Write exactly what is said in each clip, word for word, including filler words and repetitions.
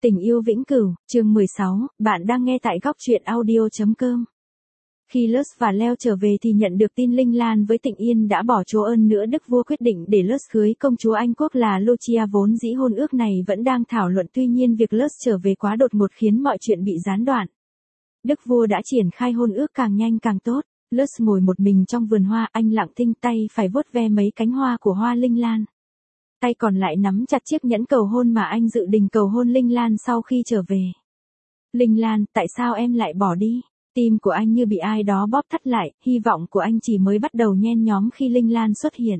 Tình yêu vĩnh cửu, chương mười sáu, bạn đang nghe tại góc truyện audio chấm com. Khi Lutz và Leo trở về thì nhận được tin Linh Lan với Tịnh Yên đã bỏ chúa ơn nữa, đức vua quyết định để Lutz cưới công chúa Anh quốc là Lucia. Vốn dĩ hôn ước này vẫn đang thảo luận, tuy nhiên việc Lutz trở về quá đột ngột khiến mọi chuyện bị gián đoạn. Đức vua đã triển khai hôn ước càng nhanh càng tốt. Lutz ngồi một mình trong vườn hoa, anh lặng thinh, tay phải vuốt ve mấy cánh hoa của hoa Linh Lan. Tay còn lại nắm chặt chiếc nhẫn cầu hôn mà anh dự định cầu hôn Linh Lan sau khi trở về. Linh Lan, tại sao em lại bỏ đi? Tim của anh như bị ai đó bóp thắt lại, hy vọng của anh chỉ mới bắt đầu nhen nhóm khi Linh Lan xuất hiện.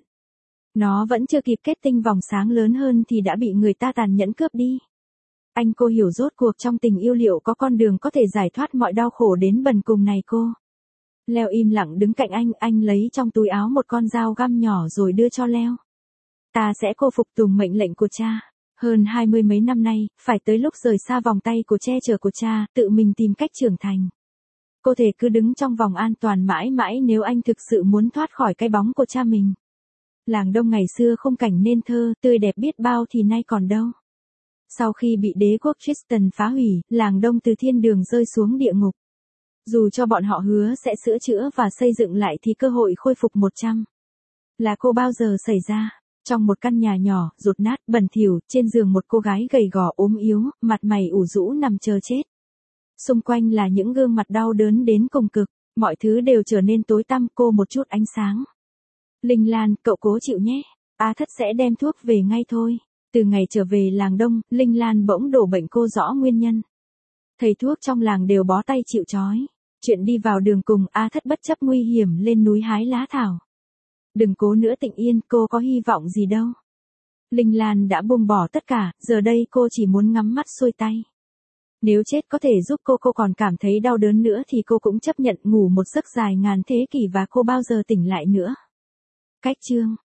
Nó vẫn chưa kịp kết tinh vòng sáng lớn hơn thì đã bị người ta tàn nhẫn cướp đi. Anh cô hiểu rốt cuộc trong tình yêu liệu có con đường có thể giải thoát mọi đau khổ đến bần cùng này cô. Leo im lặng đứng cạnh anh, anh lấy trong túi áo một con dao găm nhỏ rồi đưa cho Leo. Ta sẽ cô phục tùng mệnh lệnh của cha. Hơn hai mươi mấy năm nay, phải tới lúc rời xa vòng tay của che chở của cha, tự mình tìm cách trưởng thành. Cô thể cứ đứng trong vòng an toàn mãi mãi nếu anh thực sự muốn thoát khỏi cái bóng của cha mình. Làng Đông ngày xưa khung cảnh nên thơ, tươi đẹp biết bao thì nay còn đâu. Sau khi bị đế quốc Tristan phá hủy, làng Đông từ thiên đường rơi xuống địa ngục. Dù cho bọn họ hứa sẽ sửa chữa và xây dựng lại thì cơ hội khôi phục một trăm là cô bao giờ xảy ra. Trong một căn nhà nhỏ, rột nát, bẩn thỉu, trên giường một cô gái gầy gò ốm yếu, mặt mày ủ rũ nằm chờ chết. Xung quanh là những gương mặt đau đớn đến cùng cực, mọi thứ đều trở nên tối tăm, cô một chút ánh sáng. Linh Lan, cậu cố chịu nhé, A Thất sẽ đem thuốc về ngay thôi. Từ ngày trở về làng Đông, Linh Lan bỗng đổ bệnh, cô rõ nguyên nhân. Thầy thuốc trong làng đều bó tay chịu trói. Chuyện đi vào đường cùng, A Thất bất chấp nguy hiểm lên núi hái lá thảo. Đừng cố nữa Tịnh Yên, cô có hy vọng gì đâu. Linh Lan đã buông bỏ tất cả, giờ đây cô chỉ muốn ngắm mắt xuôi tay. Nếu chết có thể giúp cô, cô còn cảm thấy đau đớn nữa thì cô cũng chấp nhận ngủ một giấc dài ngàn thế kỷ và cô bao giờ tỉnh lại nữa. Cách chương